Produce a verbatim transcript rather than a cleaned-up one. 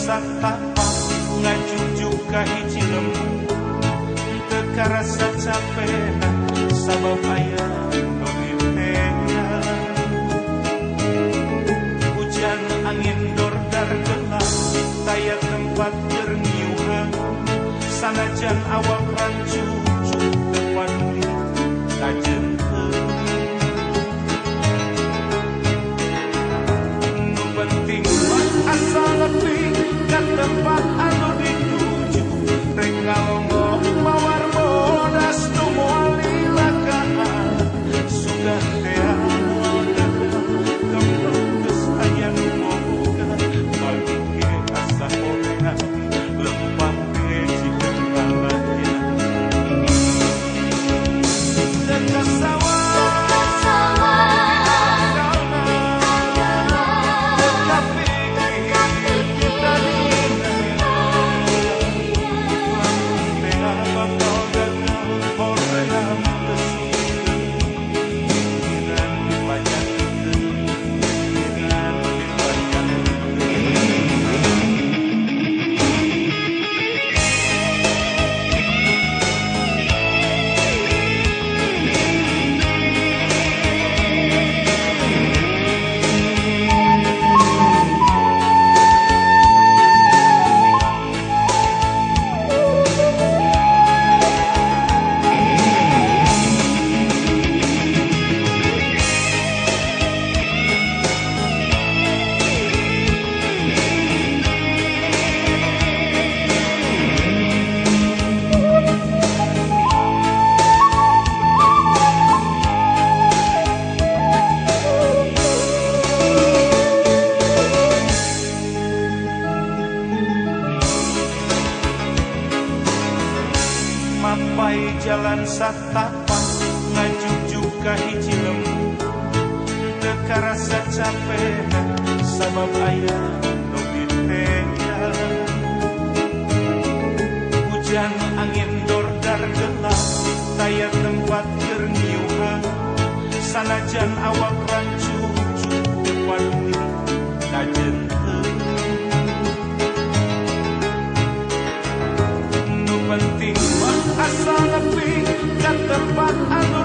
satapa ngajujuk ka hiji lembu teu karasa capek sabab aya nu ditenya hujan angin dordar gelap taya tempat jerniuhan sanajan awak rancu teu paduli kajenkeun nu penting mah asa nepi ka tempat anu dituju rek ngalongok mawar bodas nu moal dilakaan sudah teh kembang geus aya nu moga bagi ke asa horeang lempang ke jikeun lalaya dekat sawah mapai jalan satapa ngajujuk ka hiji lembu teu karasa capek sabab aya nu ditenya hujan angin dordar gelap taya tempat jerniuhan sanajan awak rancu teu paduli kajenkeun nu penting mah asa nepi ka tempat anu